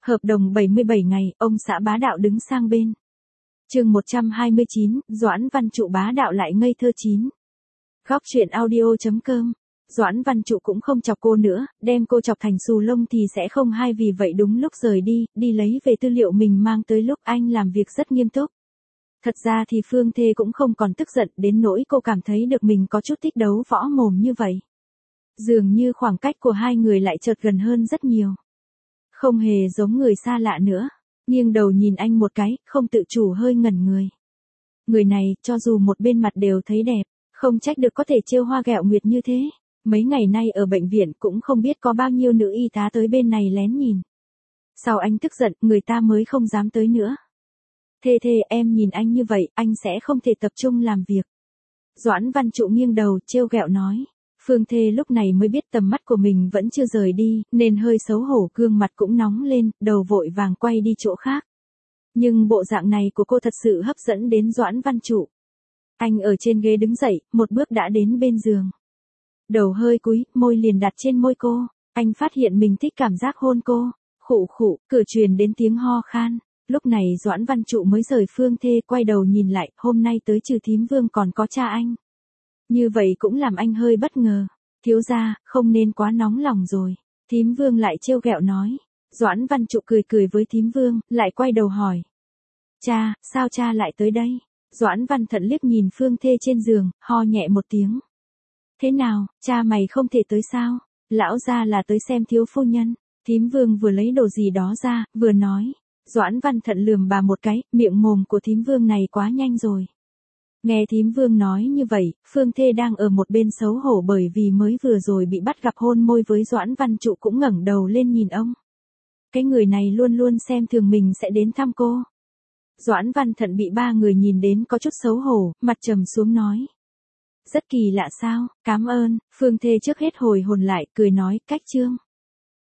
Hợp đồng 77 ngày, ông xã bá đạo đứng sang bên. Chương 129, Doãn Văn Trụ bá đạo lại ngây thơ 9. Góc truyện audio.com. Doãn Văn Trụ cũng không chọc cô nữa, đem cô chọc thành xù lông thì sẽ không hay, vì vậy đúng lúc rời đi lấy về tư liệu mình mang tới lúc anh làm việc rất nghiêm túc. Thật ra thì Phương Thê cũng không còn tức giận đến nỗi cô cảm thấy được mình có chút thích đấu võ mồm như vậy. Dường như khoảng cách của hai người lại chợt gần hơn rất nhiều. Không hề giống người xa lạ nữa. Nghiêng đầu nhìn anh một cái, không tự chủ hơi ngẩn người. Người này, cho dù một bên mặt đều thấy đẹp, không trách được có thể trêu hoa ghẹo nguyệt như thế. Mấy ngày nay ở bệnh viện cũng không biết có bao nhiêu nữ y tá tới bên này lén nhìn. Sau anh tức giận, người ta mới không dám tới nữa. Thê em nhìn anh như vậy, anh sẽ không thể tập trung làm việc. Doãn Văn Trụ nghiêng đầu, trêu ghẹo nói. Phương Thê lúc này mới biết tầm mắt của mình vẫn chưa rời đi, nên hơi xấu hổ, gương mặt cũng nóng lên, đầu vội vàng quay đi chỗ khác. Nhưng bộ dạng này của cô thật sự hấp dẫn đến Doãn Văn Trụ. Anh ở trên ghế đứng dậy, một bước đã đến bên giường. Đầu hơi cúi, môi liền đặt trên môi cô. Anh phát hiện mình thích cảm giác hôn cô. Khụ khụ, cửa truyền đến tiếng ho khan. Lúc này Doãn Văn Trụ mới rời Phương Thê, quay đầu nhìn lại, hôm nay tới trừ thím Vương còn có cha anh. Như vậy cũng làm anh hơi bất ngờ. Thiếu gia, không nên quá nóng lòng rồi. Thím Vương lại trêu ghẹo nói. Doãn Văn Trụ cười với thím Vương, lại quay đầu hỏi. Cha, sao cha lại tới đây? Doãn Văn Thận liếc nhìn Phương Thê trên giường, ho nhẹ một tiếng. Thế nào, cha mày không thể tới sao? Lão gia là tới xem thiếu phu nhân. Thím Vương vừa lấy đồ gì đó ra, vừa nói. Doãn Văn Thận lườm bà một cái, miệng mồm của thím Vương này quá nhanh rồi. Nghe thím Vương nói như vậy, Phương Thê đang ở một bên xấu hổ bởi vì mới vừa rồi bị bắt gặp hôn môi với Doãn Văn Trụ cũng ngẩng đầu lên nhìn ông. Cái người này luôn luôn xem thường mình sẽ đến thăm cô. Doãn Văn Thận bị ba người nhìn đến có chút xấu hổ, mặt trầm xuống nói. Rất kỳ lạ sao, cảm ơn. Phương Thê trước hết hồi hồn lại, cười nói, cách trương.